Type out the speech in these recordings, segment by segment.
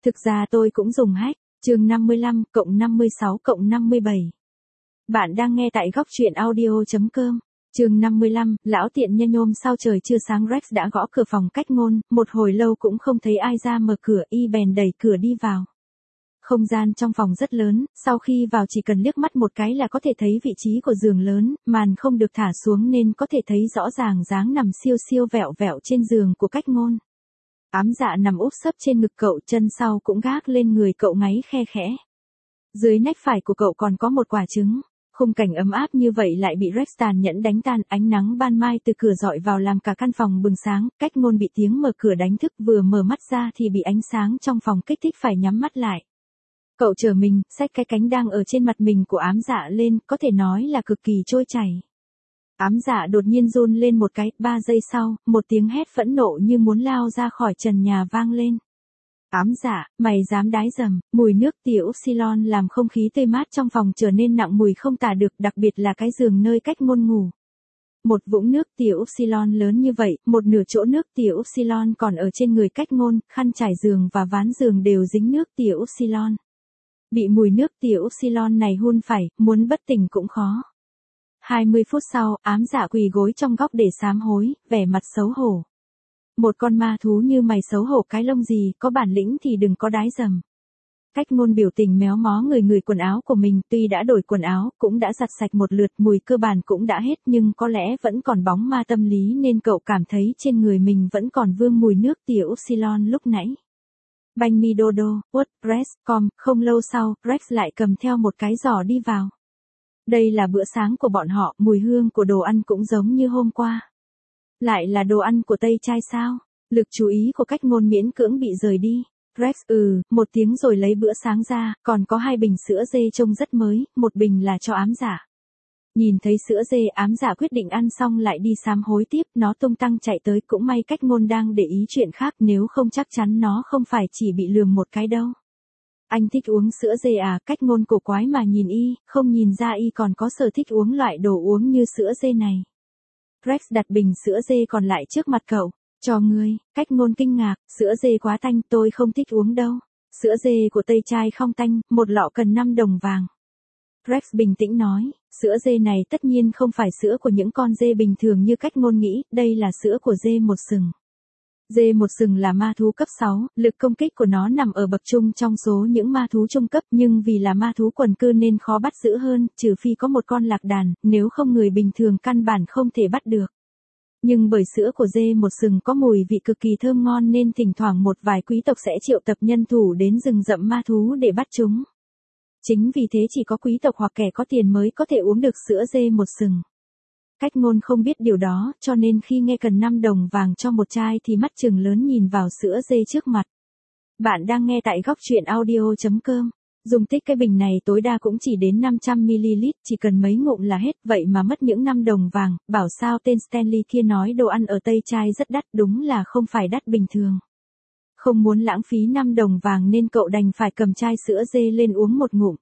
Thực ra tôi cũng dùng hack. Chương 55 cộng 56 cộng 57. Bạn đang nghe tại góc truyện audio.com. Chương 55, lão tiện nhân nhôm sao trời chưa sáng Rex đã gõ cửa phòng cách ngôn, một hồi lâu cũng không thấy ai ra mở cửa, y bèn đẩy cửa đi vào. Không gian trong phòng rất lớn, sau khi vào chỉ cần liếc mắt một cái là có thể thấy vị trí của giường lớn, màn không được thả xuống nên có thể thấy rõ ràng dáng nằm siêu siêu vẹo vẹo trên giường của cách ngôn. Ám Dạ nằm úp sấp trên ngực cậu, chân sau cũng gác lên người cậu ngáy khe khẽ. Dưới nách phải của cậu còn có một quả trứng. Khung cảnh ấm áp như vậy lại bị Rex tàn nhẫn đánh tan, ánh nắng ban mai từ cửa rọi vào làm cả căn phòng bừng sáng, cách ngôn bị tiếng mở cửa đánh thức, vừa mở mắt ra thì bị ánh sáng trong phòng kích thích phải nhắm mắt lại. Cậu trở mình, xách cái cánh đang ở trên mặt mình của Ám Dạ lên, có thể nói là cực kỳ trôi chảy. Ám Dạ đột nhiên run lên một cái, 3 giây sau, một tiếng hét phẫn nộ như muốn lao ra khỏi trần nhà vang lên. Ám Dạ, mày dám đái dầm, mùi nước tỉa Upsilon làm không khí tươi mát trong phòng trở nên nặng mùi không tả được, đặc biệt là cái giường nơi cách ngôn ngủ. Một vũng nước tỉa Upsilon lớn như vậy, một nửa chỗ nước tỉa Upsilon còn ở trên người cách ngôn, khăn trải giường và ván giường đều dính nước tỉa Upsilon. Bị mùi nước tỉa Upsilon này hun phải, muốn bất tỉnh cũng khó. 20 phút sau, Ám Dạ quỳ gối trong góc để sám hối, vẻ mặt xấu hổ. Một con ma thú như mày xấu hổ cái lông gì, có bản lĩnh thì đừng có đái dầm. Cách ngôn biểu tình méo mó người quần áo của mình, tuy đã đổi quần áo, cũng đã giặt sạch một lượt, mùi cơ bản cũng đã hết, nhưng có lẽ vẫn còn bóng ma tâm lý nên cậu cảm thấy trên người mình vẫn còn vương mùi nước tỉa Upsilon lúc nãy. Banh mi dodo, WordPress.com, không lâu sau, Rex lại cầm theo một cái giỏ đi vào. Đây là bữa sáng của bọn họ, mùi hương của đồ ăn cũng giống như hôm qua. Lại là đồ ăn của Tây Trai sao? Lực chú ý của cách ngôn miễn cưỡng bị rời đi. Rex một tiếng rồi lấy bữa sáng ra, còn có 2 bình sữa dê trông rất mới, một bình là cho Ám Dạ. Nhìn thấy sữa dê, Ám Dạ quyết định ăn xong lại đi sám hối tiếp, nó tung tăng chạy tới, cũng may cách ngôn đang để ý chuyện khác, nếu không chắc chắn nó không phải chỉ bị lườm một cái đâu. Anh thích uống sữa dê à? Cách ngôn cổ quái mà nhìn y, không nhìn ra y còn có sở thích uống loại đồ uống như sữa dê này. Rex đặt bình sữa dê còn lại trước mặt cậu. Cho ngươi, cách ngôn kinh ngạc, sữa dê quá tanh, tôi không thích uống đâu. Sữa dê của Tây Trai không tanh, một lọ cần 5 đồng vàng. Rex bình tĩnh nói, sữa dê này tất nhiên không phải sữa của những con dê bình thường như cách ngôn nghĩ, đây là sữa của dê một sừng. Dê một sừng là ma thú cấp 6, lực công kích của nó nằm ở bậc trung trong số những ma thú trung cấp, nhưng vì là ma thú quần cư nên khó bắt giữ hơn, trừ phi có một con lạc đàn, nếu không người bình thường căn bản không thể bắt được. Nhưng bởi sữa của dê một sừng có mùi vị cực kỳ thơm ngon nên thỉnh thoảng một vài quý tộc sẽ triệu tập nhân thủ đến rừng rậm ma thú để bắt chúng. Chính vì thế chỉ có quý tộc hoặc kẻ có tiền mới có thể uống được sữa dê một sừng. Cách ngôn không biết điều đó, cho nên khi nghe cần 5 đồng vàng cho một chai thì mắt trừng lớn nhìn vào sữa dê trước mặt. Bạn đang nghe tại góc truyện audio.com. Dung tích cái bình này tối đa cũng chỉ đến 500ml, chỉ cần mấy ngụm là hết, vậy mà mất những 5 đồng vàng, bảo sao tên Stanley kia nói đồ ăn ở Tây Trai rất đắt, đúng là không phải đắt bình thường. Không muốn lãng phí 5 đồng vàng nên cậu đành phải cầm chai sữa dê lên uống một ngụm.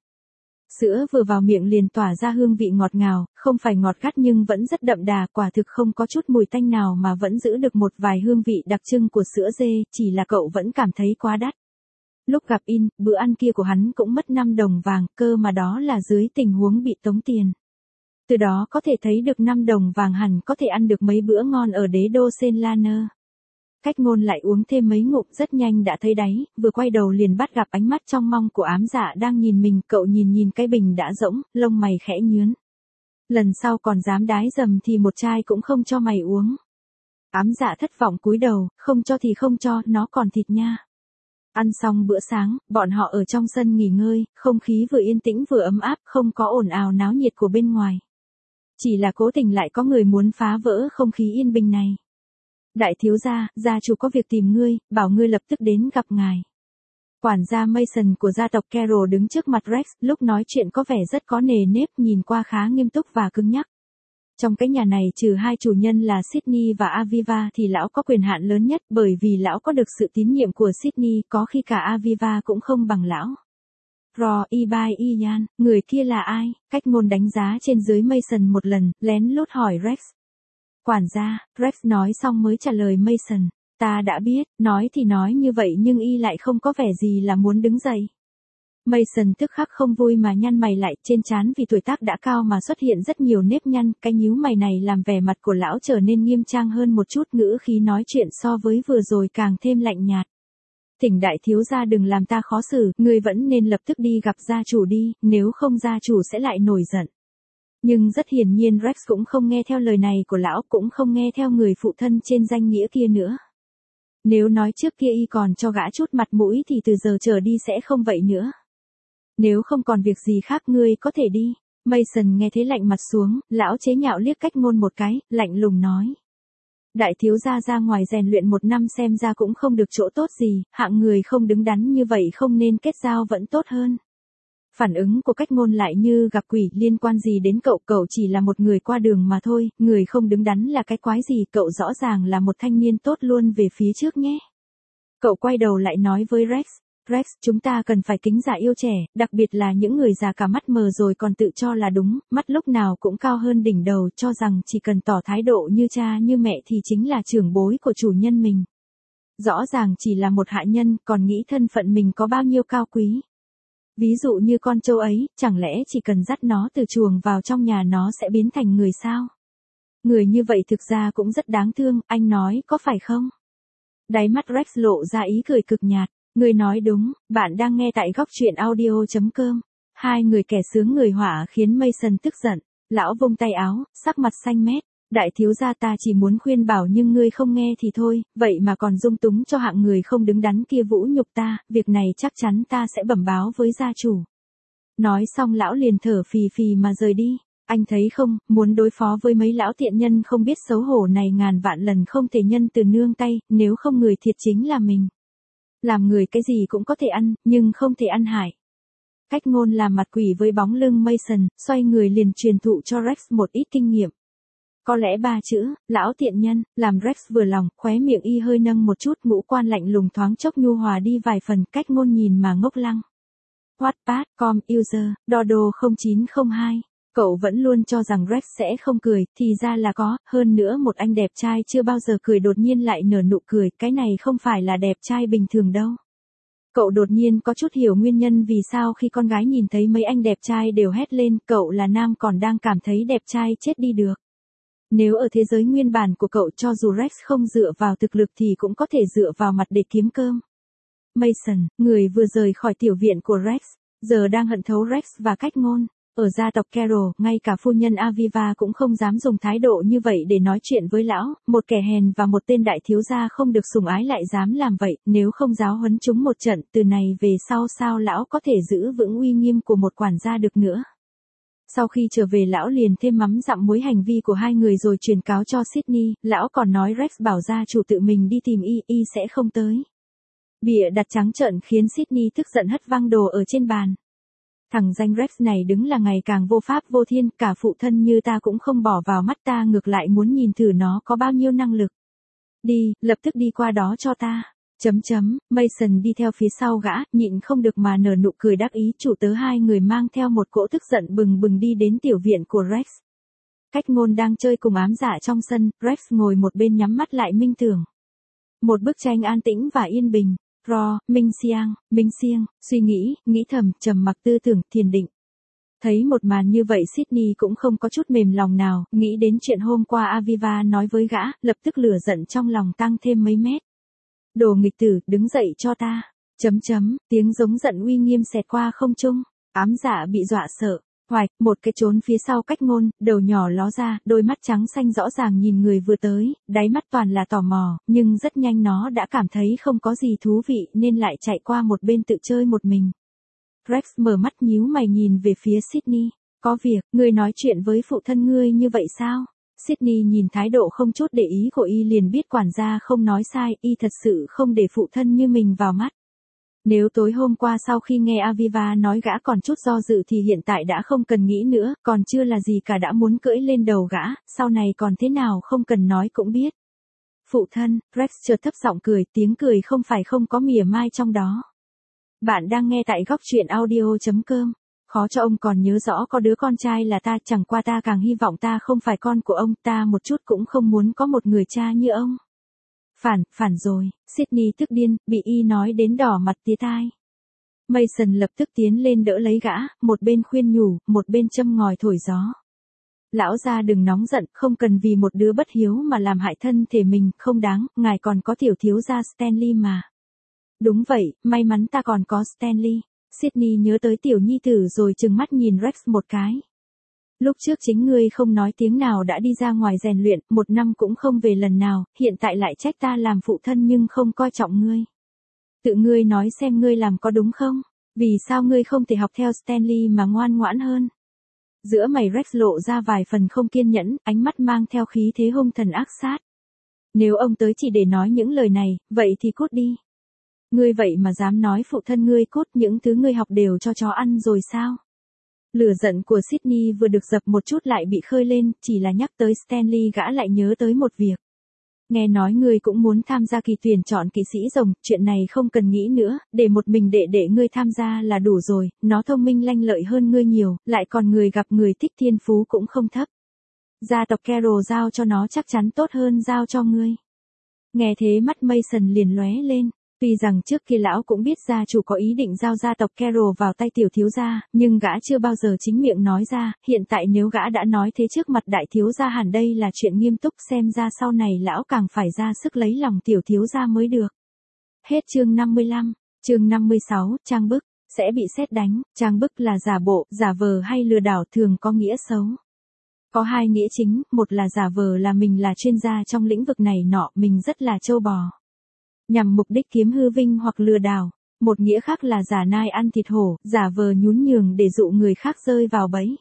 Sữa vừa vào miệng liền tỏa ra hương vị ngọt ngào, không phải ngọt gắt nhưng vẫn rất đậm đà, quả thực không có chút mùi tanh nào mà vẫn giữ được một vài hương vị đặc trưng của sữa dê, chỉ là cậu vẫn cảm thấy quá đắt. Lúc gặp In, bữa ăn kia của hắn cũng mất 5 đồng vàng, cơ mà đó là dưới tình huống bị tống tiền. Từ đó có thể thấy được 5 đồng vàng hẳn có thể ăn được mấy bữa ngon ở đế đô Senlaner. Cách ngôn lại uống thêm mấy ngụm rất nhanh đã thấy đáy, vừa quay đầu liền bắt gặp ánh mắt trong mong của Ám Dạ đang nhìn mình, cậu nhìn cái bình đã rỗng, lông mày khẽ nhướn. Lần sau còn dám đái dầm thì một chai cũng không cho mày uống. Ám Dạ thất vọng cúi đầu, không cho thì không cho, nó còn thịt nha. Ăn xong bữa sáng, bọn họ ở trong sân nghỉ ngơi, không khí vừa yên tĩnh vừa ấm áp, không có ồn ào náo nhiệt của bên ngoài. Chỉ là cố tình lại có người muốn phá vỡ không khí yên bình này. Đại thiếu gia, gia chủ có việc tìm ngươi, bảo ngươi lập tức đến gặp ngài. Quản gia Mason của gia tộc Carroll đứng trước mặt Rex, lúc nói chuyện có vẻ rất có nề nếp, nhìn qua khá nghiêm túc và cứng nhắc. Trong cái nhà này trừ 2 chủ nhân là Sydney và Aviva thì lão có quyền hạn lớn nhất, bởi vì lão có được sự tín nhiệm của Sydney, có khi cả Aviva cũng không bằng lão. Ian, người kia là ai? Cách ngôn đánh giá trên dưới Mason một lần, lén lút hỏi Rex. Quản gia, Rex nói xong mới trả lời Mason. Ta đã biết, nói thì nói như vậy nhưng y lại không có vẻ gì là muốn đứng dậy. Mason tức khắc không vui mà nhăn mày lại, trên trán vì tuổi tác đã cao mà xuất hiện rất nhiều nếp nhăn, cái nhíu mày này làm vẻ mặt của lão trở nên nghiêm trang hơn một chút, ngữ khí nói chuyện so với vừa rồi càng thêm lạnh nhạt. Thỉnh đại thiếu gia đừng làm ta khó xử, ngươi vẫn nên lập tức đi gặp gia chủ đi, nếu không gia chủ sẽ lại nổi giận. Nhưng rất hiển nhiên Rex cũng không nghe theo lời này của lão, cũng không nghe theo người phụ thân trên danh nghĩa kia nữa. Nếu nói trước kia y còn cho gã chút mặt mũi thì từ giờ trở đi sẽ không vậy nữa. Nếu không còn việc gì khác ngươi có thể đi. Mason nghe thế lạnh mặt xuống, lão chế nhạo liếc Cách Ngôn một cái, lạnh lùng nói. Đại thiếu gia ra ngoài rèn luyện 1 năm xem ra cũng không được chỗ tốt gì, hạng người không đứng đắn như vậy không nên kết giao vẫn tốt hơn. Phản ứng của Cách Ngôn lại như gặp quỷ, liên quan gì đến cậu, cậu chỉ là một người qua đường mà thôi, người không đứng đắn là cái quái gì, cậu rõ ràng là một thanh niên tốt luôn về phía trước nhé. Cậu quay đầu lại nói với Rex, Rex, chúng ta cần phải kính già yêu trẻ, đặc biệt là những người già cả mắt mờ rồi còn tự cho là đúng, mắt lúc nào cũng cao hơn đỉnh đầu, cho rằng chỉ cần tỏ thái độ như cha như mẹ thì chính là trưởng bối của chủ nhân mình. Rõ ràng chỉ là một hạ nhân, còn nghĩ thân phận mình có bao nhiêu cao quý. Ví dụ như con trâu ấy, chẳng lẽ chỉ cần dắt nó từ chuồng vào trong nhà nó sẽ biến thành người sao? Người như vậy thực ra cũng rất đáng thương, anh nói có phải không? Đáy mắt Rex lộ ra ý cười cực nhạt. Người nói đúng, bạn đang nghe tại góc truyện audio.com. Hai người kẻ sướng người họa khiến Mason tức giận. Lão vung tay áo, sắc mặt xanh mét. Đại thiếu gia ta chỉ muốn khuyên bảo nhưng ngươi không nghe thì thôi, vậy mà còn dung túng cho hạng người không đứng đắn kia vũ nhục ta, việc này chắc chắn ta sẽ bẩm báo với gia chủ. Nói xong lão liền thở phì phì mà rời đi. Anh thấy không, muốn đối phó với mấy lão tiện nhân không biết xấu hổ này ngàn vạn lần không thể nhân từ nương tay, nếu không người thiệt chính là mình. Làm người cái gì cũng có thể ăn, nhưng không thể ăn hại. Cách Ngôn làm mặt quỷ với bóng lưng Mason, xoay người liền truyền thụ cho Rex một ít kinh nghiệm. Có lẽ 3 chữ, lão tiện nhân, làm Rex vừa lòng, khóe miệng y hơi nâng một chút, ngũ quan lạnh lùng thoáng chốc nhu hòa đi vài phần, Cách Ngôn nhìn mà ngốc lăng. Wattpad.com user, Dodo 0902. Cậu vẫn luôn cho rằng Rex sẽ không cười, thì ra là có, hơn nữa một anh đẹp trai chưa bao giờ cười đột nhiên lại nở nụ cười, cái này không phải là đẹp trai bình thường đâu. Cậu đột nhiên có chút hiểu nguyên nhân vì sao khi con gái nhìn thấy mấy anh đẹp trai đều hét lên, cậu là nam còn đang cảm thấy đẹp trai chết đi được. Nếu ở thế giới nguyên bản của cậu cho dù Rex không dựa vào thực lực thì cũng có thể dựa vào mặt để kiếm cơm. Mason, người vừa rời khỏi tiểu viện của Rex, giờ đang hận thấu Rex và Cách Ngôn. Ở gia tộc Carroll, ngay cả phu nhân Aviva cũng không dám dùng thái độ như vậy để nói chuyện với lão, một kẻ hèn và một tên đại thiếu gia không được sủng ái lại dám làm vậy, nếu không giáo huấn chúng một trận, từ này về sau sao lão có thể giữ vững uy nghiêm của một quản gia được nữa. Sau khi trở về lão liền thêm mắm dặm muối hành vi của hai người rồi truyền cáo cho Sydney, lão còn nói Rex bảo gia chủ tự mình đi tìm y sẽ không tới. Bịa đặt trắng trợn khiến Sydney tức giận hất văng đồ ở trên bàn. Thằng danh Rex này đứng là ngày càng vô pháp vô thiên, cả phụ thân như ta cũng không bỏ vào mắt ta, ngược lại muốn nhìn thử nó có bao nhiêu năng lực. Đi, lập tức đi qua đó cho ta. Mason đi theo phía sau gã, nhịn không được mà nở nụ cười đắc ý, chủ tớ hai người mang theo một cỗ tức giận bừng bừng đi đến tiểu viện của Rex. Cách Ngôn đang chơi cùng ám dạ trong sân, Rex ngồi một bên nhắm mắt lại minh tưởng. Một bức tranh an tĩnh và yên bình. Minh Siang, suy nghĩ, nghĩ thầm, trầm mặc tư tưởng, thiền định. Thấy một màn như vậy Sydney cũng không có chút mềm lòng nào, nghĩ đến chuyện hôm qua Aviva nói với gã, lập tức lửa giận trong lòng tăng thêm mấy mét. Đồ nghịch tử, đứng dậy cho ta. Tiếng giống giận uy nghiêm xẹt qua không trung. Ám dạ bị dọa sợ. Hoài, một cái trốn phía sau Cách Ngôn, đầu nhỏ ló ra, đôi mắt trắng xanh rõ ràng nhìn người vừa tới, đáy mắt toàn là tò mò, nhưng rất nhanh nó đã cảm thấy không có gì thú vị nên lại chạy qua một bên tự chơi một mình. Rex mở mắt nhíu mày nhìn về phía Sydney. Có việc, ngươi nói chuyện với phụ thân ngươi như vậy sao? Sydney nhìn thái độ không chút để ý của y liền biết quản gia không nói sai, y thật sự không để phụ thân như mình vào mắt. Nếu tối hôm qua sau khi nghe Aviva nói gã còn chút do dự thì hiện tại đã không cần nghĩ nữa, còn chưa là gì cả đã muốn cưỡi lên đầu gã, sau này còn thế nào không cần nói cũng biết. Phụ thân, Rex chợt thấp giọng cười, tiếng cười không phải không có mỉa mai trong đó. Bạn đang nghe tại góc truyện audio.com. Khó cho ông còn nhớ rõ có đứa con trai là ta, chẳng qua ta càng hy vọng ta không phải con của ông, ta một chút cũng không muốn có một người cha như ông. Phản rồi, Sydney tức điên, bị y nói đến đỏ mặt tía tai. Mason lập tức tiến lên đỡ lấy gã, một bên khuyên nhủ, một bên châm ngòi thổi gió. Lão gia đừng nóng giận, không cần vì một đứa bất hiếu mà làm hại thân thể mình, không đáng, ngài còn có tiểu thiếu gia Stanley mà. Đúng vậy, may mắn ta còn có Stanley. Sydney nhớ tới tiểu nhi tử rồi trừng mắt nhìn Rex một cái. Lúc trước chính ngươi không nói tiếng nào đã đi ra ngoài rèn luyện, 1 năm cũng không về lần nào, hiện tại lại trách ta làm phụ thân nhưng không coi trọng ngươi. Tự ngươi nói xem ngươi làm có đúng không? Vì sao ngươi không thể học theo Stanley mà ngoan ngoãn hơn? Giữa mày Rex lộ ra vài phần không kiên nhẫn, ánh mắt mang theo khí thế hung thần ác sát. Nếu ông tới chỉ để nói những lời này, vậy thì cút đi. Ngươi vậy mà dám nói phụ thân ngươi cút, những thứ ngươi học đều cho chó ăn rồi sao? Lửa giận của Sydney vừa được dập một chút lại bị khơi lên, chỉ là nhắc tới Stanley gã lại nhớ tới một việc. Nghe nói ngươi cũng muốn tham gia kỳ tuyển chọn kỵ sĩ rồng, chuyện này không cần nghĩ nữa, để một mình đệ ngươi tham gia là đủ rồi, nó thông minh lanh lợi hơn ngươi nhiều, lại còn người gặp người thích thiên phú cũng không thấp. Gia tộc Carroll giao cho nó chắc chắn tốt hơn giao cho ngươi. Nghe thế mắt Mason liền lóe lên. Tuy rằng trước kia lão cũng biết gia chủ có ý định giao gia tộc Carroll vào tay tiểu thiếu gia, nhưng gã chưa bao giờ chính miệng nói ra, hiện tại nếu gã đã nói thế trước mặt đại thiếu gia hẳn đây là chuyện nghiêm túc, xem ra sau này lão càng phải ra sức lấy lòng tiểu thiếu gia mới được. Hết chương 55, chương 56, trang bức, sẽ bị sét đánh, trang bức là giả bộ, giả vờ hay lừa đảo thường có nghĩa xấu. Có hai nghĩa chính, một là giả vờ là mình là chuyên gia trong lĩnh vực này nọ, mình rất là trâu bò. Nhằm mục đích kiếm hư vinh hoặc lừa đảo, một nghĩa khác là giả nai ăn thịt hổ, giả vờ nhún nhường để dụ người khác rơi vào bẫy.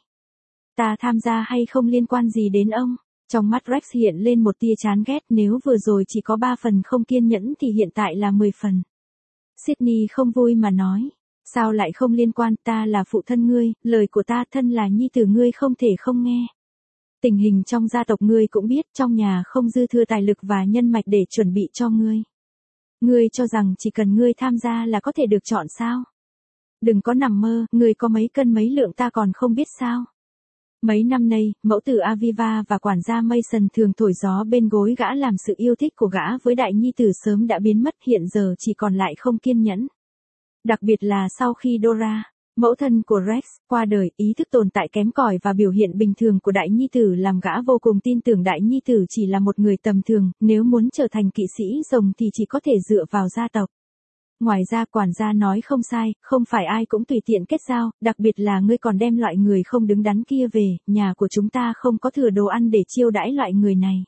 Ta tham gia hay không liên quan gì đến ông? Trong mắt Rex hiện lên một tia chán ghét, nếu vừa rồi chỉ có 3 phần không kiên nhẫn thì hiện tại là 10 phần. Sydney không vui mà nói, sao lại không liên quan, ta là phụ thân ngươi, lời của ta thân là nhi tử ngươi không thể không nghe. Tình hình trong gia tộc ngươi cũng biết, trong nhà không dư thừa tài lực và nhân mạch để chuẩn bị cho ngươi. Ngươi cho rằng chỉ cần ngươi tham gia là có thể được chọn sao? Đừng có nằm mơ, ngươi có mấy cân mấy lượng ta còn không biết sao? Mấy năm nay, mẫu tử Aviva và quản gia Mason thường thổi gió bên gối gã làm sự yêu thích của gã với đại nhi tử sớm đã biến mất, hiện giờ chỉ còn lại không kiên nhẫn. Đặc biệt là sau khi Dora, mẫu thân của Rex, qua đời, ý thức tồn tại kém cỏi và biểu hiện bình thường của đại nhi tử làm gã vô cùng tin tưởng đại nhi tử chỉ là một người tầm thường, nếu muốn trở thành kỵ sĩ rồng thì chỉ có thể dựa vào gia tộc. Ngoài ra quản gia nói không sai, không phải ai cũng tùy tiện kết giao, đặc biệt là ngươi còn đem loại người không đứng đắn kia về, nhà của chúng ta không có thừa đồ ăn để chiêu đãi loại người này.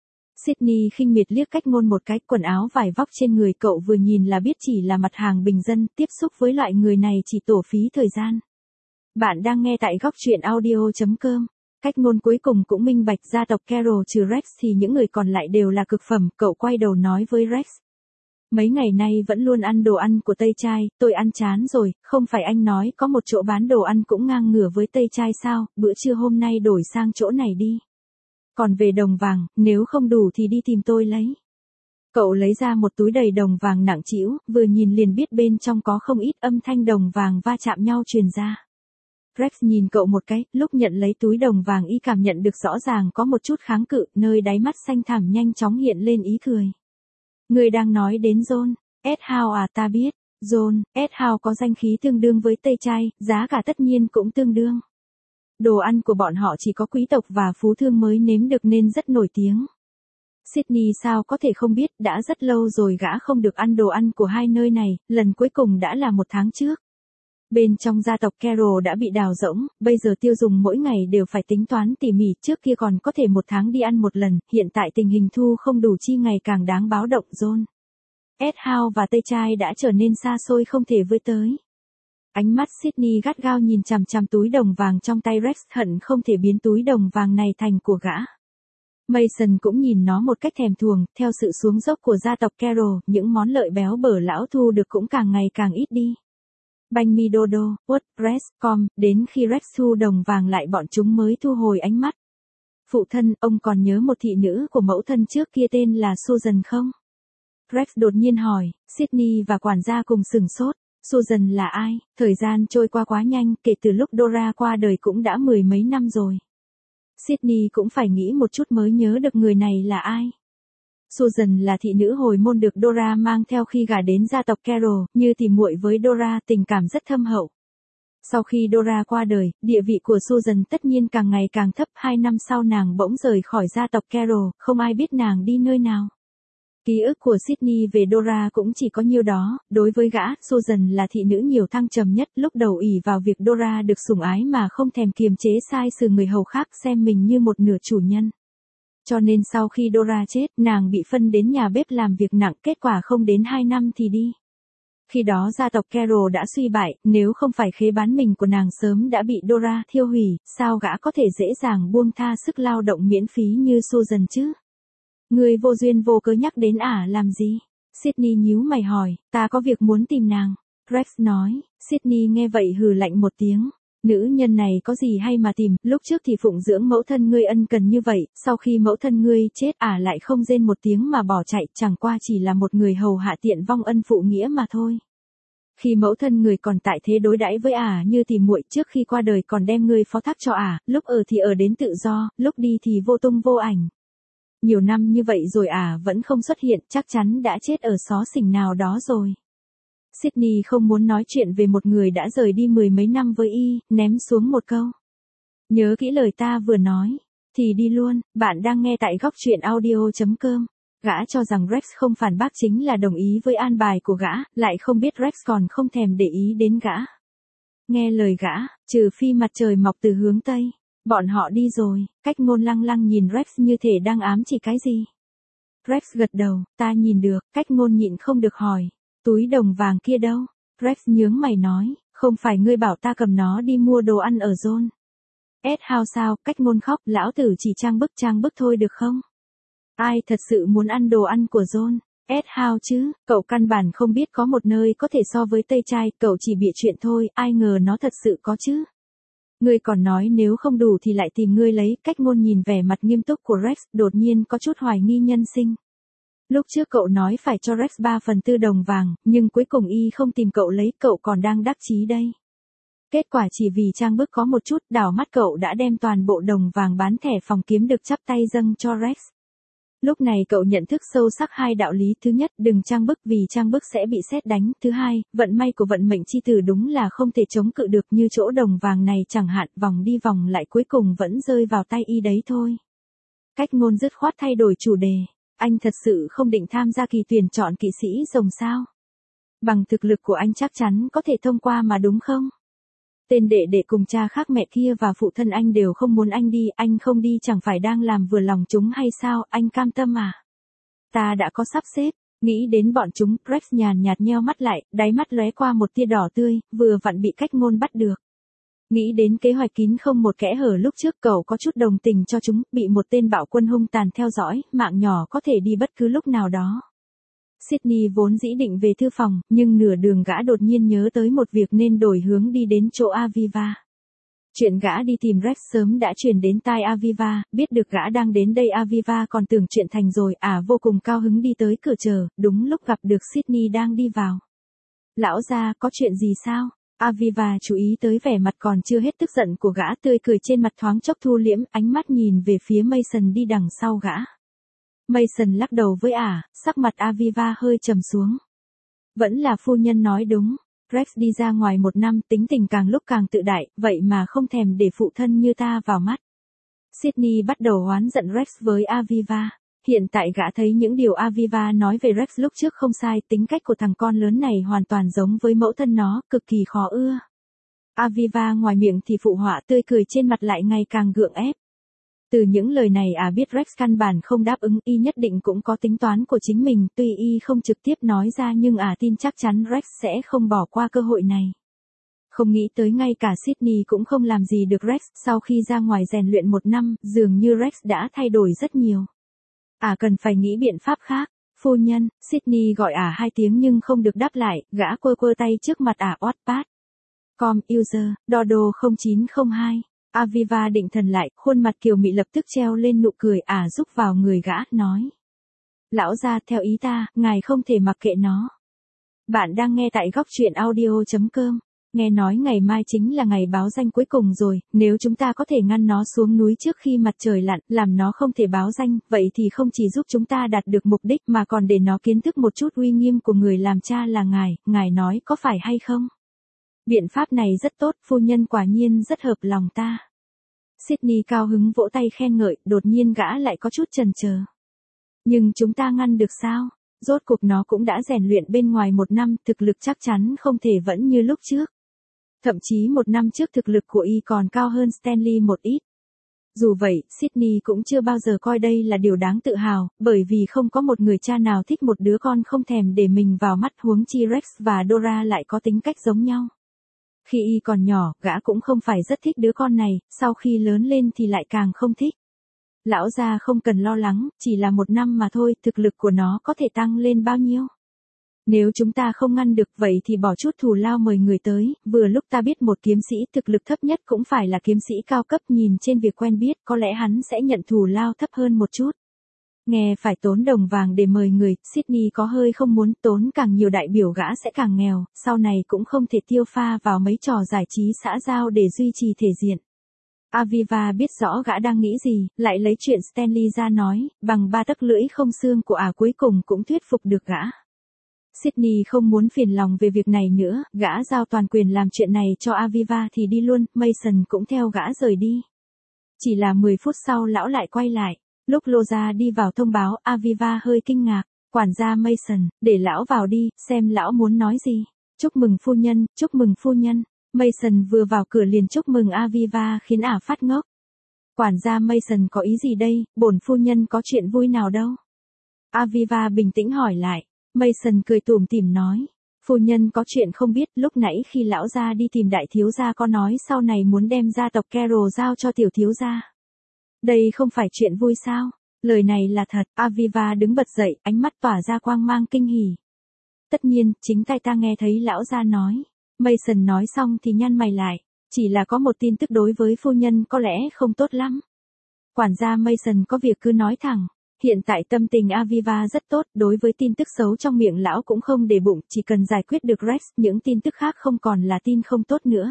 Sydney khinh miệt liếc cách ngôn một cái, quần áo vải vóc trên người cậu vừa nhìn là biết chỉ là mặt hàng bình dân, tiếp xúc với loại người này chỉ tổ phí thời gian. Bạn đang nghe tại góc truyện audio.com. Cách ngôn cuối cùng cũng minh bạch, gia tộc Carroll trừ Rex thì những người còn lại đều là cực phẩm, cậu quay đầu nói với Rex. Mấy ngày nay vẫn luôn ăn đồ ăn của Tây Trai, tôi ăn chán rồi, không phải anh nói có một chỗ bán đồ ăn cũng ngang ngửa với Tây Trai sao, bữa trưa hôm nay đổi sang chỗ này đi. Còn về đồng vàng, nếu không đủ thì đi tìm tôi lấy. Cậu lấy ra một túi đầy đồng vàng nặng trĩu, vừa nhìn liền biết bên trong có không ít, âm thanh đồng vàng va chạm nhau truyền ra. Rex nhìn cậu một cái, lúc nhận lấy túi đồng vàng y cảm nhận được rõ ràng có một chút kháng cự, nơi đáy mắt xanh thẳm nhanh chóng hiện lên ý cười. Người đang nói đến John, S-House à, ta biết, John, S-House có danh khí tương đương với Tây Trai, giá cả tất nhiên cũng tương đương. Đồ ăn của bọn họ chỉ có quý tộc và phú thương mới nếm được nên rất nổi tiếng. Sydney sao có thể không biết, đã rất lâu rồi gã không được ăn đồ ăn của hai nơi này, lần cuối cùng đã là 1 tháng trước. Bên trong gia tộc Carroll đã bị đào rỗng, bây giờ tiêu dùng mỗi ngày đều phải tính toán tỉ mỉ, trước kia còn có thể 1 tháng đi ăn 1 lần, hiện tại tình hình thu không đủ chi ngày càng đáng báo động. John, S-House và Tây Trai đã trở nên xa xôi không thể với tới. Ánh mắt Sydney gắt gao nhìn chằm chằm túi đồng vàng trong tay Rex, hận không thể biến túi đồng vàng này thành của gã. Mason cũng nhìn nó một cách thèm thuồng, theo sự xuống dốc của gia tộc Carroll, những món lợi béo bở lão thu được cũng càng ngày càng ít đi. Banh mi Dodo, WordPress, com, đến khi Rex thu đồng vàng lại bọn chúng mới thu hồi ánh mắt. Phụ thân, ông còn nhớ một thị nữ của mẫu thân trước kia tên là Susan không? Rex đột nhiên hỏi, Sydney và quản gia cùng sửng sốt. Susan là ai? Thời gian trôi qua quá nhanh, kể từ lúc Dora qua đời cũng đã 10 mấy năm rồi. Sydney cũng phải nghĩ một chút mới nhớ được người này là ai. Susan là thị nữ hồi môn được Dora mang theo khi gả đến gia tộc Carroll, như tỉ muội với Dora, tình cảm rất thâm hậu. Sau khi Dora qua đời, địa vị của Susan tất nhiên càng ngày càng thấp. 2 năm sau nàng bỗng rời khỏi gia tộc Carroll, không ai biết nàng đi nơi nào. Ký ức của Sydney về Dora cũng chỉ có nhiêu đó. Đối với gã, Susan là thị nữ nhiều thăng trầm nhất, lúc đầu ỷ vào việc Dora được sủng ái mà không thèm kiềm chế sai sự người hầu khác, xem mình như một nửa chủ nhân. Cho nên sau khi Dora chết, nàng bị phân đến nhà bếp làm việc nặng, kết quả không đến 2 năm thì đi. Khi đó gia tộc Carroll đã suy bại, nếu không phải khế bán mình của nàng sớm đã bị Dora thiêu hủy, sao gã có thể dễ dàng buông tha sức lao động miễn phí như Susan chứ? Người vô duyên vô cớ nhắc đến làm gì? Sydney nhíu mày hỏi, ta có việc muốn tìm nàng. Rex nói. Sydney nghe vậy hừ lạnh một tiếng. Nữ nhân này có gì hay mà tìm, lúc trước thì phụng dưỡng mẫu thân ngươi ân cần như vậy, sau khi mẫu thân ngươi chết lại không rên một tiếng mà bỏ chạy, chẳng qua chỉ là một người hầu hạ tiện vong ân phụ nghĩa mà thôi. Khi mẫu thân người còn tại thế đối đãi với như tỉ muội, trước khi qua đời còn đem ngươi phó thác cho lúc ở thì ở đến tự do, lúc đi thì vô tung vô ảnh. Nhiều năm như vậy rồi vẫn không xuất hiện, chắc chắn đã chết ở xó xỉnh nào đó rồi. Sydney không muốn nói chuyện về một người đã rời đi 10 mấy năm với ném xuống một câu. Nhớ kỹ lời ta vừa nói, thì đi luôn. Bạn đang nghe tại góc truyện audio.com. Gã cho rằng Rex không phản bác chính là đồng ý với an bài của gã, lại không biết Rex còn không thèm để ý đến gã. Nghe lời gã, trừ phi mặt trời mọc từ hướng Tây. Bọn họ đi rồi. Cách Ngôn lăng lăng nhìn Rex như thể đang ám chỉ cái gì. Rex gật đầu, ta nhìn được. Cách Ngôn nhịn không được hỏi. Túi đồng vàng kia đâu? Rex nhướng mày nói, không phải ngươi bảo ta cầm nó đi mua đồ ăn ở John S. House sao? Cách Ngôn khóc, lão tử chỉ trang bức thôi được không? Ai thật sự muốn ăn đồ ăn của John S. House chứ? Cậu căn bản không biết có một nơi có thể so với Tây Trai, cậu chỉ bịa chuyện thôi, ai ngờ nó thật sự có chứ. Ngươi còn nói nếu không đủ thì lại tìm ngươi lấy. Cách Ngôn nhìn vẻ mặt nghiêm túc của Rex, đột nhiên có chút hoài nghi nhân sinh. Lúc trước cậu nói phải cho Rex 3/4 đồng vàng, nhưng cuối cùng không tìm cậu lấy, cậu còn đang đắc chí đây. Kết quả chỉ vì trang bức có một chút, đảo mắt cậu đã đem toàn bộ đồng vàng bán thẻ phòng kiếm được chắp tay dâng cho Rex. Lúc này cậu nhận thức sâu sắc hai đạo lý. Thứ nhất, đừng trang bức vì trang bức sẽ bị sét đánh. Thứ hai, vận may của vận mệnh chi tử đúng là không thể chống cự được, như chỗ đồng vàng này chẳng hạn, vòng đi vòng lại cuối cùng vẫn rơi vào tay đấy thôi. Cách Ngôn dứt khoát thay đổi chủ đề. Anh thật sự không định tham gia kỳ tuyển chọn kỵ sĩ rồng sao? Bằng thực lực của anh chắc chắn có thể thông qua mà đúng không? Tên đệ đệ cùng cha khác mẹ kia và phụ thân anh đều không muốn anh đi, anh không đi chẳng phải đang làm vừa lòng chúng hay sao, anh cam tâm à? Ta đã có sắp xếp. Nghĩ đến bọn chúng, Rex nhàn nhạt nheo mắt lại, đáy mắt lóe qua một tia đỏ tươi, vừa vặn bị Cách Ngôn bắt được. Nghĩ đến kế hoạch kín không một kẽ hở lúc trước, cậu có chút đồng tình cho chúng, bị một tên bạo quân hung tàn theo dõi, mạng nhỏ có thể đi bất cứ lúc nào đó. Sydney vốn dĩ định về thư phòng, nhưng nửa đường gã đột nhiên nhớ tới một việc nên đổi hướng đi đến chỗ Aviva. Chuyện gã đi tìm Rex sớm đã truyền đến tai Aviva, biết được gã đang đến đây Aviva còn tưởng chuyện thành rồi, vô cùng cao hứng đi tới cửa chờ, đúng lúc gặp được Sydney đang đi vào. Lão gia, có chuyện gì sao? Aviva chú ý tới vẻ mặt còn chưa hết tức giận của gã, tươi cười trên mặt thoáng chốc thu liễm, ánh mắt nhìn về phía Mason đi đằng sau gã. Mason lắc đầu với sắc mặt Aviva hơi trầm xuống. Vẫn là phu nhân nói đúng. Rex đi ra ngoài 1 năm, tính tình càng lúc càng tự đại, vậy mà không thèm để phụ thân như ta vào mắt. Sydney bắt đầu oán giận Rex với Aviva. Hiện tại gã thấy những điều Aviva nói về Rex lúc trước không sai, tính cách của thằng con lớn này hoàn toàn giống với mẫu thân nó, cực kỳ khó ưa. Aviva ngoài miệng thì phụ họa, tươi cười trên mặt lại ngày càng gượng ép. Từ những lời này biết Rex căn bản không đáp ứng, nhất định cũng có tính toán của chính mình, tuy không trực tiếp nói ra nhưng tin chắc chắn Rex sẽ không bỏ qua cơ hội này. Không nghĩ tới ngay cả Sydney cũng không làm gì được Rex, sau khi ra ngoài rèn luyện 1 năm, dường như Rex đã thay đổi rất nhiều. Cần phải nghĩ biện pháp khác. Phu nhân. Sydney gọi 2 tiếng nhưng không được đáp lại, gã quơ tay trước mặt Wattpad. Com user, Dodo 0902. Aviva định thần lại, khuôn mặt kiều mị lập tức treo lên nụ cười, rúc vào người gã, nói. Lão gia, theo ý ta, ngài không thể mặc kệ nó. Bạn đang nghe tại góc truyện audio.com. Nghe nói ngày mai chính là ngày báo danh cuối cùng rồi, nếu chúng ta có thể ngăn nó xuống núi trước khi mặt trời lặn, làm nó không thể báo danh, vậy thì không chỉ giúp chúng ta đạt được mục đích mà còn để nó kiến thức một chút uy nghiêm của người làm cha là ngài nói có phải hay không? Biện pháp này rất tốt, phu nhân quả nhiên rất hợp lòng ta. Sydney cao hứng vỗ tay khen ngợi, đột nhiên gã lại có chút chần chờ. Nhưng chúng ta ngăn được sao? Rốt cuộc nó cũng đã rèn luyện bên ngoài 1 năm, thực lực chắc chắn không thể vẫn như lúc trước. Thậm chí 1 năm trước thực lực của y còn cao hơn Stanley một ít. Dù vậy, Sydney cũng chưa bao giờ coi đây là điều đáng tự hào, bởi vì không có một người cha nào thích một đứa con không thèm để mình vào mắt, huống chi Rex và Dora lại có tính cách giống nhau. Khi y còn nhỏ, gã cũng không phải rất thích đứa con này, sau khi lớn lên thì lại càng không thích. Lão gia không cần lo lắng, chỉ là 1 năm mà thôi, thực lực của nó có thể tăng lên bao nhiêu. Nếu chúng ta không ngăn được vậy thì bỏ chút thù lao mời người tới, vừa lúc ta biết một kiếm sĩ thực lực thấp nhất cũng phải là kiếm sĩ cao cấp, nhìn trên việc quen biết có lẽ hắn sẽ nhận thù lao thấp hơn một chút. Nghe phải tốn đồng vàng để mời người, Sydney có hơi không muốn, tốn càng nhiều đại biểu gã sẽ càng nghèo, sau này cũng không thể tiêu pha vào mấy trò giải trí xã giao để duy trì thể diện. Aviva biết rõ gã đang nghĩ gì, lại lấy chuyện Stanley ra nói, bằng 3 tấc lưỡi không xương của cuối cùng cũng thuyết phục được gã. Sydney không muốn phiền lòng về việc này nữa, gã giao toàn quyền làm chuyện này cho Aviva thì đi luôn, Mason cũng theo gã rời đi. Chỉ là 10 phút sau lão lại quay lại, lúc Loza đi vào thông báo, Aviva hơi kinh ngạc, quản gia Mason, để lão vào đi, xem lão muốn nói gì. Chúc mừng phu nhân, chúc mừng phu nhân. Mason vừa vào cửa liền chúc mừng Aviva khiến phát ngốc. Quản gia Mason có ý gì đây, bổn phu nhân có chuyện vui nào đâu. Aviva bình tĩnh hỏi lại. Mason cười tủm tỉm nói, phu nhân có chuyện không biết, lúc nãy khi lão gia đi tìm đại thiếu gia có nói sau này muốn đem gia tộc Carroll giao cho tiểu thiếu gia. Đây không phải chuyện vui sao? Lời này là thật. Aviva đứng bật dậy, ánh mắt tỏa ra quang mang kinh hỉ. Tất nhiên, chính tai ta nghe thấy lão gia nói. Mason nói xong thì nhăn mày lại, chỉ là có một tin tức đối với phu nhân có lẽ không tốt lắm. Quản gia Mason có việc cứ nói thẳng. Hiện tại tâm tình Aviva rất tốt, đối với tin tức xấu trong miệng lão cũng không để bụng, chỉ cần giải quyết được Rex, những tin tức khác không còn là tin không tốt nữa.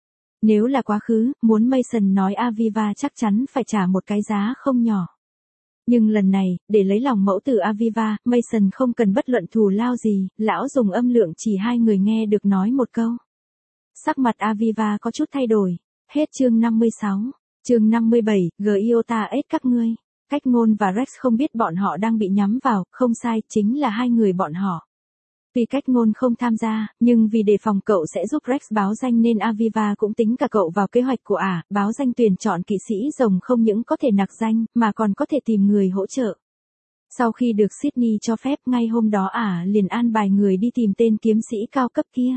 Nếu là quá khứ, muốn Mason nói Aviva chắc chắn phải trả một cái giá không nhỏ. Nhưng lần này, để lấy lòng mẫu tử Aviva, Mason không cần bất luận thù lao gì, lão dùng âm lượng chỉ 2 người nghe được nói một câu. Sắc mặt Aviva có chút thay đổi. Hết chương 56. Chương 57, Giota ết các ngươi. Cách Ngôn và Rex không biết bọn họ đang bị nhắm vào, không sai, chính là 2 người bọn họ. Tuy Cách Ngôn không tham gia, nhưng vì đề phòng cậu sẽ giúp Rex báo danh nên Aviva cũng tính cả cậu vào kế hoạch của báo danh tuyển chọn kỵ sĩ rồng không những có thể nặc danh, mà còn có thể tìm người hỗ trợ. Sau khi được Sydney cho phép, ngay hôm đó liền an bài người đi tìm tên kiếm sĩ cao cấp kia.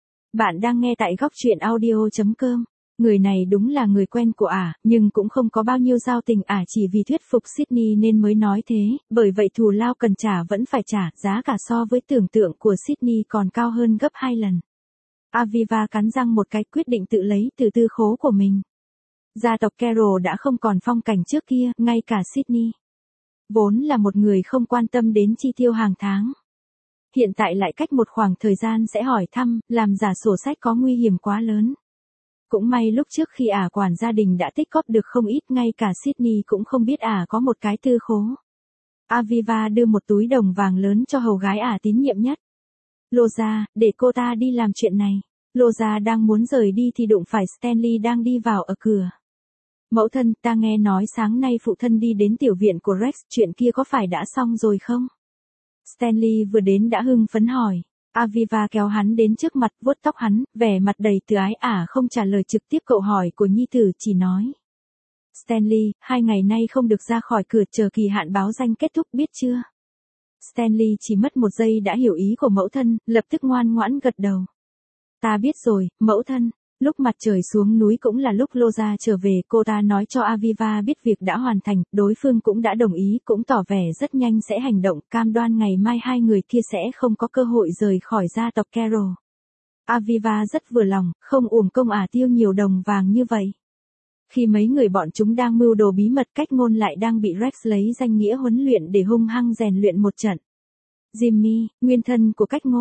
Bạn đang nghe tại góc truyện audio.com. Người này đúng là người quen của nhưng cũng không có bao nhiêu giao tình, chỉ vì thuyết phục Sydney nên mới nói thế, bởi vậy thù lao cần trả vẫn phải trả, giá cả so với tưởng tượng của Sydney còn cao hơn gấp 2 lần. Aviva cắn răng một cái, quyết định tự lấy từ tư khố của mình. Gia tộc Carroll đã không còn phong cảnh trước kia, ngay cả Sydney vốn là một người không quan tâm đến chi tiêu hàng tháng. Hiện tại lại cách một khoảng thời gian sẽ hỏi thăm, làm giả sổ sách có nguy hiểm quá lớn. Cũng may lúc trước khi quản gia đình đã tích góp được không ít, ngay cả Sydney cũng không biết có một cái tư khố. Aviva đưa một túi đồng vàng lớn cho hầu gái tín nhiệm nhất. Loza, để cô ta đi làm chuyện này. Loza đang muốn rời đi thì đụng phải Stanley đang đi vào ở cửa. Mẫu thân, ta nghe nói sáng nay phụ thân đi đến tiểu viện của Rex, chuyện kia có phải đã xong rồi không? Stanley vừa đến đã hưng phấn hỏi. Aviva kéo hắn đến trước mặt, vuốt tóc hắn, vẻ mặt đầy từ ái. Không trả lời trực tiếp câu hỏi của nhi tử, chỉ nói. Stanley, 2 ngày nay không được ra khỏi cửa, chờ kỳ hạn báo danh kết thúc, biết chưa? Stanley chỉ mất 1 giây đã hiểu ý của mẫu thân, lập tức ngoan ngoãn gật đầu. Ta biết rồi, mẫu thân. Lúc mặt trời xuống núi cũng là lúc Loza trở về, cô ta nói cho Aviva biết việc đã hoàn thành, đối phương cũng đã đồng ý, cũng tỏ vẻ rất nhanh sẽ hành động, cam đoan ngày mai 2 người kia sẽ không có cơ hội rời khỏi gia tộc Carroll. Aviva rất vừa lòng, không uổng công tiêu nhiều đồng vàng như vậy. Khi mấy người bọn chúng đang mưu đồ bí mật, Cách Ngôn lại đang bị Rex lấy danh nghĩa huấn luyện để hung hăng rèn luyện một trận. Jimmy, nguyên thân của Cách Ngôn,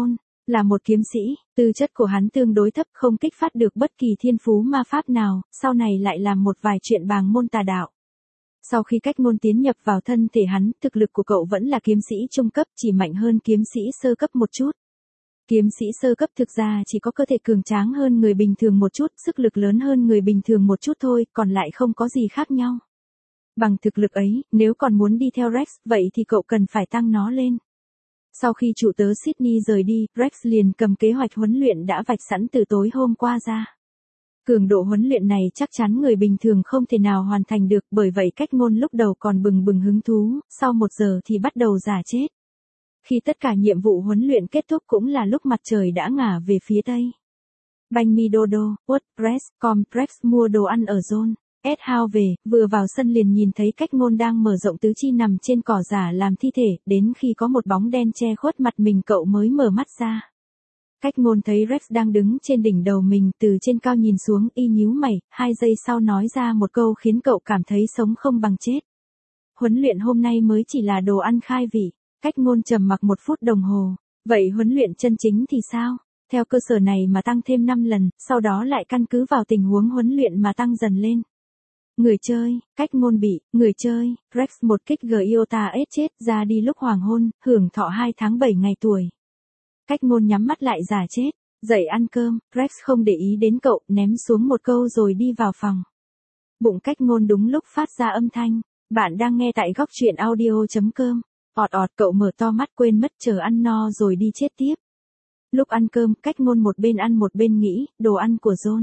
Là một kiếm sĩ, tư chất của hắn tương đối thấp, không kích phát được bất kỳ thiên phú ma pháp nào, sau này lại làm một vài chuyện bàng môn tà đạo. Sau khi cách ngôn tiến nhập vào thân thể hắn, thực lực của cậu vẫn là kiếm sĩ trung cấp, chỉ mạnh hơn kiếm sĩ sơ cấp một chút. Kiếm sĩ sơ cấp thực ra chỉ có cơ thể cường tráng hơn người bình thường một chút, sức lực lớn hơn người bình thường một chút thôi, còn lại không có gì khác nhau. Bằng thực lực ấy, nếu còn muốn đi theo Rex, vậy thì cậu cần phải tăng nó lên. Sau khi chủ tớ Sydney rời đi, Rex liền cầm kế hoạch huấn luyện đã vạch sẵn từ tối hôm qua ra. Cường độ huấn luyện này chắc chắn người bình thường không thể nào hoàn thành được, bởi vậy cách ngôn lúc đầu còn bừng bừng hứng thú, sau 1 giờ thì bắt đầu rã chết. Khi tất cả nhiệm vụ huấn luyện kết thúc cũng là lúc mặt trời đã ngả về phía tây. Banh mi Dodo, WordPress, Complex mua đồ ăn ở Zone S House về, vừa vào sân liền nhìn thấy cách ngôn đang mở rộng tứ chi nằm trên cỏ giả làm thi thể, đến khi có một bóng đen che khuất mặt mình cậu mới mở mắt ra. Cách ngôn thấy Rex đang đứng trên đỉnh đầu mình, từ trên cao nhìn xuống, y nhíu mày, 2 giây sau nói ra một câu khiến cậu cảm thấy sống không bằng chết. Huấn luyện hôm nay mới chỉ là đồ ăn khai vị. Cách ngôn trầm mặc 1 phút đồng hồ. Vậy huấn luyện chân chính thì sao? Theo cơ sở này mà tăng thêm 5 lần, sau đó lại căn cứ vào tình huống huấn luyện mà tăng dần lên. Người chơi, cách ngôn bị, người chơi, Rex một kích Giota S chết ra đi lúc hoàng hôn, hưởng thọ 2 tháng 7 ngày tuổi. Cách ngôn nhắm mắt lại giả chết, dậy ăn cơm, Rex không để ý đến cậu, ném xuống một câu rồi đi vào phòng. Bụng cách ngôn đúng lúc phát ra âm thanh. Bạn đang nghe tại góc truyện audio.com. Cậu mở to mắt quên mất chờ ăn no rồi đi chết tiếp. Lúc ăn cơm, cách ngôn một bên ăn một bên nghĩ, đồ ăn của Zone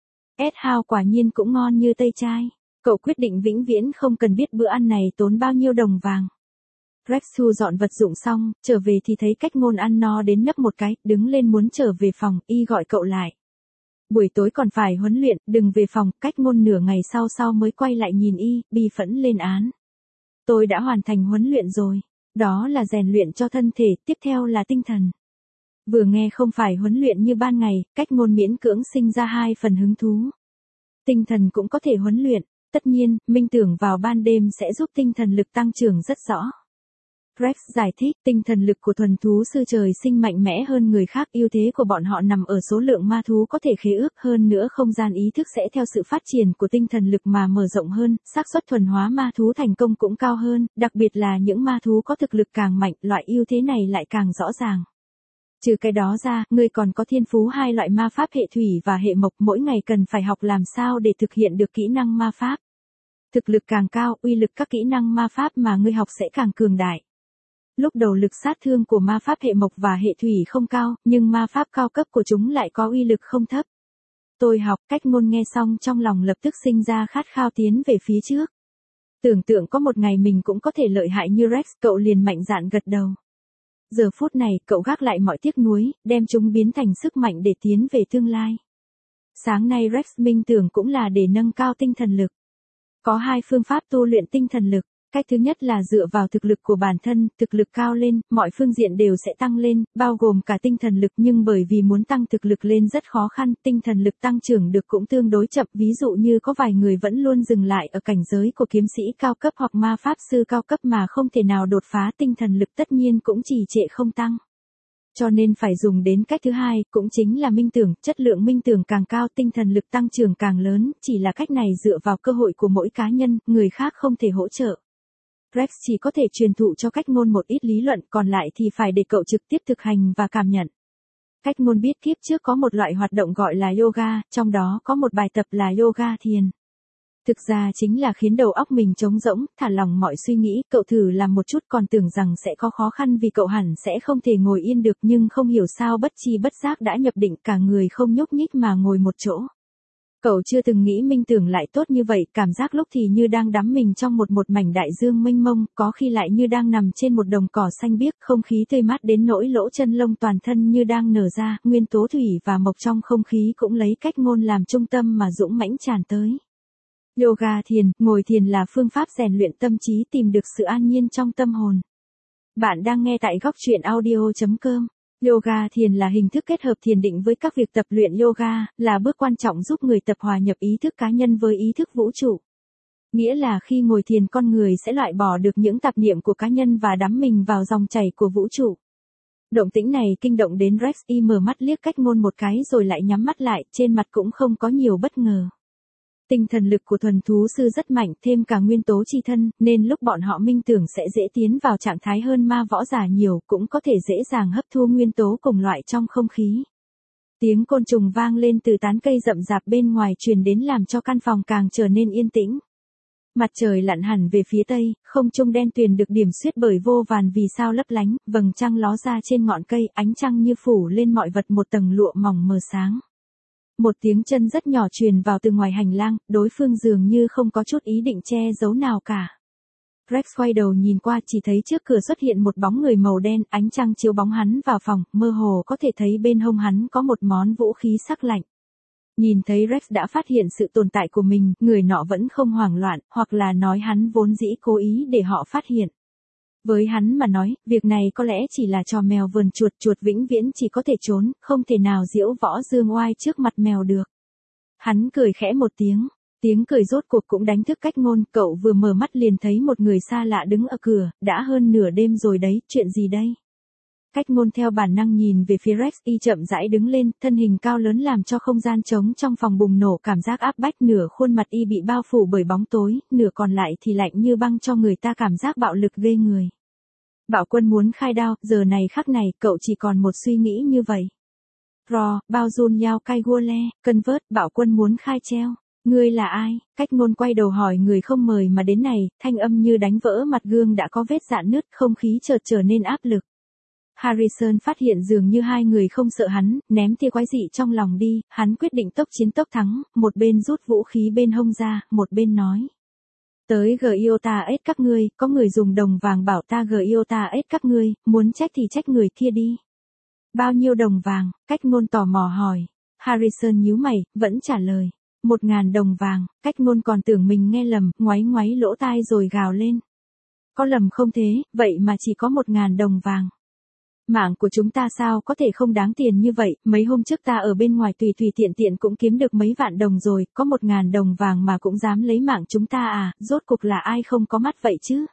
S House quả nhiên cũng ngon như Tây Chai. Cậu quyết định vĩnh viễn không cần biết bữa ăn này tốn bao nhiêu đồng vàng. Rex thu dọn vật dụng xong, trở về thì thấy cách ngôn ăn no đến nấp một cái, đứng lên muốn trở về phòng, y gọi cậu lại. Buổi tối còn phải huấn luyện, đừng về phòng, cách ngôn nửa ngày sau mới quay lại nhìn y, bi phẫn lên án. Tôi đã hoàn thành huấn luyện rồi. Đó là rèn luyện cho thân thể, tiếp theo là tinh thần. Vừa nghe không phải huấn luyện như ban ngày, cách ngôn miễn cưỡng sinh ra 2 phần hứng thú. Tinh thần cũng có thể huấn luyện, tất nhiên, minh tưởng vào ban đêm sẽ giúp tinh thần lực tăng trưởng rất rõ. Rex giải thích, tinh thần lực của thuần thú sư trời sinh mạnh mẽ hơn người khác, ưu thế của bọn họ nằm ở số lượng ma thú có thể khế ước, hơn nữa không gian ý thức sẽ theo sự phát triển của tinh thần lực mà mở rộng hơn, xác suất thuần hóa ma thú thành công cũng cao hơn, đặc biệt là những ma thú có thực lực càng mạnh, loại ưu thế này lại càng rõ ràng. Trừ cái đó ra, ngươi còn có thiên phú 2 loại ma pháp hệ thủy và hệ mộc, mỗi ngày cần phải học làm sao để thực hiện được kỹ năng ma pháp. Thực lực càng cao, uy lực các kỹ năng ma pháp mà ngươi học sẽ càng cường đại. Lúc đầu lực sát thương của ma pháp hệ mộc và hệ thủy không cao, nhưng ma pháp cao cấp của chúng lại có uy lực không thấp. Tôi học, cách ngôn nghe xong trong lòng lập tức sinh ra khát khao tiến về phía trước. Tưởng tượng có một ngày mình cũng có thể lợi hại như Rex, cậu liền mạnh dạn gật đầu. Giờ phút này, cậu gác lại mọi tiếc nuối, đem chúng biến thành sức mạnh để tiến về tương lai. Sáng nay Rex minh tưởng cũng là để nâng cao tinh thần lực. Có 2 phương pháp tu luyện tinh thần lực. Cách thứ nhất là dựa vào thực lực của bản thân, thực lực cao lên, mọi phương diện đều sẽ tăng lên, bao gồm cả tinh thần lực, nhưng bởi vì muốn tăng thực lực lên rất khó khăn, tinh thần lực tăng trưởng được cũng tương đối chậm, ví dụ như có vài người vẫn luôn dừng lại ở cảnh giới của kiếm sĩ cao cấp hoặc ma pháp sư cao cấp mà không thể nào đột phá, tinh thần lực tất nhiên cũng trì trệ không tăng. Cho nên phải dùng đến cách thứ hai, cũng chính là minh tưởng, chất lượng minh tưởng càng cao, tinh thần lực tăng trưởng càng lớn, chỉ là cách này dựa vào cơ hội của mỗi cá nhân, người khác không thể hỗ trợ. Rex chỉ có thể truyền thụ cho cách ngôn một ít lý luận, còn lại thì phải để cậu trực tiếp thực hành và cảm nhận. Cách ngôn biết kiếp trước có một loại hoạt động gọi là yoga, trong đó có một bài tập là yoga thiền. Thực ra chính là khiến đầu óc mình trống rỗng, thả lỏng mọi suy nghĩ, cậu thử làm một chút còn tưởng rằng sẽ có khó khăn vì cậu hẳn sẽ không thể ngồi yên được, nhưng không hiểu sao bất chi bất giác đã nhập định, cả người không nhúc nhích mà ngồi một chỗ. Cậu chưa từng nghĩ minh tưởng lại tốt như vậy, cảm giác lúc thì như đang đắm mình trong một mảnh đại dương mênh mông, có khi lại như đang nằm trên một đồng cỏ xanh biếc, không khí tươi mát đến nỗi lỗ chân lông toàn thân như đang nở ra, nguyên tố thủy và mộc trong không khí cũng lấy cách ngôn làm trung tâm mà dũng mãnh tràn tới. Yoga thiền, ngồi thiền là phương pháp rèn luyện tâm trí, tìm được sự an nhiên trong tâm hồn. Bạn đang nghe tại góc truyện audio.com. Yoga thiền là hình thức kết hợp thiền định với các việc tập luyện yoga, là bước quan trọng giúp người tập hòa nhập ý thức cá nhân với ý thức vũ trụ. Nghĩa là khi ngồi thiền con người sẽ loại bỏ được những tạp niệm của cá nhân và đắm mình vào dòng chảy của vũ trụ. Động tĩnh này kinh động đến Rex, y mở mắt liếc cách ngôn một cái rồi lại nhắm mắt lại, trên mặt cũng không có nhiều bất ngờ. Tinh thần lực của thuần thú sư rất mạnh, thêm cả nguyên tố chi thân, nên lúc bọn họ minh tưởng sẽ dễ tiến vào trạng thái hơn ma võ giả nhiều, cũng có thể dễ dàng hấp thu nguyên tố cùng loại trong không khí. Tiếng côn trùng vang lên từ tán cây rậm rạp bên ngoài truyền đến làm cho căn phòng càng trở nên yên tĩnh. Mặt trời lặn hẳn về phía tây, không trung đen tuyền được điểm xuyết bởi vô vàn vì sao lấp lánh, vầng trăng ló ra trên ngọn cây, ánh trăng như phủ lên mọi vật một tầng lụa mỏng mờ sáng. Một tiếng chân rất nhỏ truyền vào từ ngoài hành lang, đối phương dường như không có chút ý định che giấu nào cả. Rex quay đầu nhìn qua, chỉ thấy trước cửa xuất hiện một bóng người màu đen, ánh trăng chiếu bóng hắn vào phòng, mơ hồ có thể thấy bên hông hắn có một món vũ khí sắc lạnh. Nhìn thấy Rex đã phát hiện sự tồn tại của mình, người nọ vẫn không hoảng loạn, hoặc là nói hắn vốn dĩ cố ý để họ phát hiện. Với hắn mà nói, việc này có lẽ chỉ là trò mèo vườn chuột, chuột vĩnh viễn chỉ có thể trốn, không thể nào giễu võ dương oai trước mặt mèo được. Hắn cười khẽ một tiếng cười rốt cuộc cũng đánh thức cách ngôn, cậu vừa mở mắt liền thấy một người xa lạ đứng ở cửa, đã hơn nửa đêm rồi đấy, chuyện gì đây? Cách ngôn theo bản năng nhìn về phía Rex, y chậm rãi đứng lên, thân hình cao lớn làm cho không gian trống trong phòng bùng nổ cảm giác áp bách, nửa khuôn mặt y bị bao phủ bởi bóng tối, nửa còn lại thì lạnh như băng cho người ta cảm giác bạo lực ghê người. Bảo Quân muốn khai đao, giờ này khắc này, cậu chỉ còn một suy nghĩ như vậy. Ro, bao run yao cay gua le, convert, Bảo Quân muốn khai treo. Ngươi là ai? Cách ngôn quay đầu hỏi người không mời mà đến này, thanh âm như đánh vỡ mặt gương đã có vết rạn nứt, không khí chợt trở nên áp lực. Harrison phát hiện dường như hai người không sợ hắn, ném tia quái dị trong lòng đi, hắn quyết định tốc chiến tốc thắng, một bên rút vũ khí bên hông ra, một bên nói. Tới Giota ết các ngươi, có người dùng đồng vàng bảo ta Giota ết các ngươi, muốn trách thì trách người kia đi. Bao nhiêu đồng vàng? Cách ngôn tò mò hỏi. Harrison nhíu mày, vẫn trả lời. 1.000 đồng vàng, cách ngôn còn tưởng mình nghe lầm, ngoáy ngoáy lỗ tai rồi gào lên. Có lầm không thế, vậy mà chỉ có 1.000 đồng vàng. Mạng của chúng ta sao có thể không đáng tiền như vậy, mấy hôm trước ta ở bên ngoài tùy tiện tiện cũng kiếm được mấy vạn đồng rồi, có 1.000 đồng vàng mà cũng dám lấy mạng chúng ta à, rốt cục là ai không có mắt vậy chứ?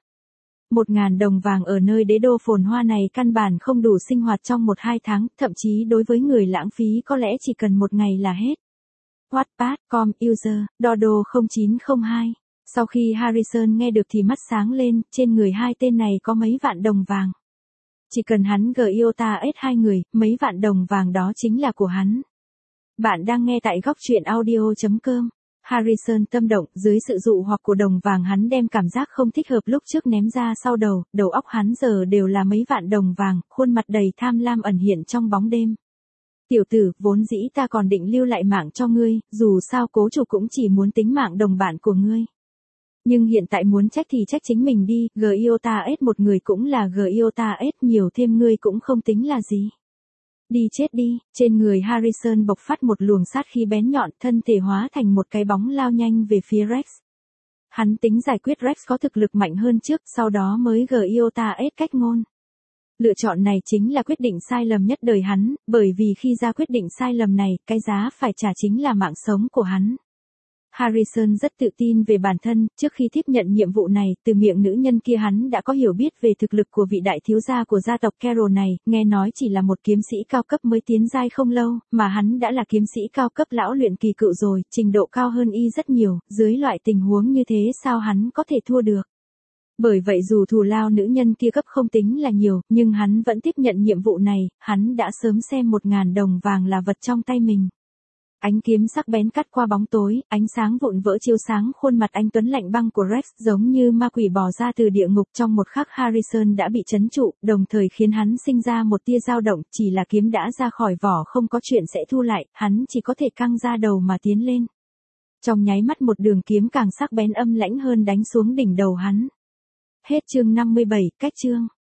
1.000 đồng vàng ở nơi đế đô phồn hoa này căn bản không đủ sinh hoạt trong 1-2 tháng, thậm chí đối với người lãng phí có lẽ chỉ cần một ngày là hết. Wattpad.com user, Dodo 0902. Sau khi Harrison nghe được thì mắt sáng lên, trên người hai tên này có mấy vạn đồng vàng. Chỉ cần hắn Giota ết hai người, mấy vạn đồng vàng đó chính là của hắn. Bạn đang nghe tại góc truyện audio.com. Harrison tâm động, dưới sự dụ hoặc của đồng vàng hắn đem cảm giác không thích hợp lúc trước ném ra sau đầu óc hắn giờ đều là mấy vạn đồng vàng, khuôn mặt đầy tham lam ẩn hiện trong bóng đêm. Tiểu tử, vốn dĩ ta còn định lưu lại mạng cho ngươi, dù sao cố chủ cũng chỉ muốn tính mạng đồng bạn của ngươi. Nhưng hiện tại muốn trách thì trách chính mình đi, Giota ết một người cũng là Giota ết, nhiều thêm ngươi cũng không tính là gì. Đi chết đi, trên người Harrison bộc phát một luồng sát khí bén nhọn, thân thể hóa thành một cái bóng lao nhanh về phía Rex. Hắn tính giải quyết Rex có thực lực mạnh hơn trước, sau đó mới Giota ết cách ngôn. Lựa chọn này chính là quyết định sai lầm nhất đời hắn, bởi vì khi ra quyết định sai lầm này, cái giá phải trả chính là mạng sống của hắn. Harrison rất tự tin về bản thân, trước khi tiếp nhận nhiệm vụ này, từ miệng nữ nhân kia hắn đã có hiểu biết về thực lực của vị đại thiếu gia của gia tộc Carroll này, nghe nói chỉ là một kiếm sĩ cao cấp mới tiến giai không lâu, mà hắn đã là kiếm sĩ cao cấp lão luyện kỳ cựu rồi, trình độ cao hơn y rất nhiều, dưới loại tình huống như thế sao hắn có thể thua được. Bởi vậy dù thù lao nữ nhân kia cấp không tính là nhiều, nhưng hắn vẫn tiếp nhận nhiệm vụ này, hắn đã sớm xem 1.000 đồng vàng là vật trong tay mình. Ánh kiếm sắc bén cắt qua bóng tối, ánh sáng vụn vỡ chiếu sáng khuôn mặt anh tuấn lạnh băng của Rex giống như ma quỷ bò ra từ địa ngục, trong một khắc Harrison đã bị trấn trụ, đồng thời khiến hắn sinh ra một tia dao động, chỉ là kiếm đã ra khỏi vỏ không có chuyện sẽ thu lại, hắn chỉ có thể căng ra đầu mà tiến lên. Trong nháy mắt một đường kiếm càng sắc bén âm lãnh hơn đánh xuống đỉnh đầu hắn. Hết chương 57, cách chương.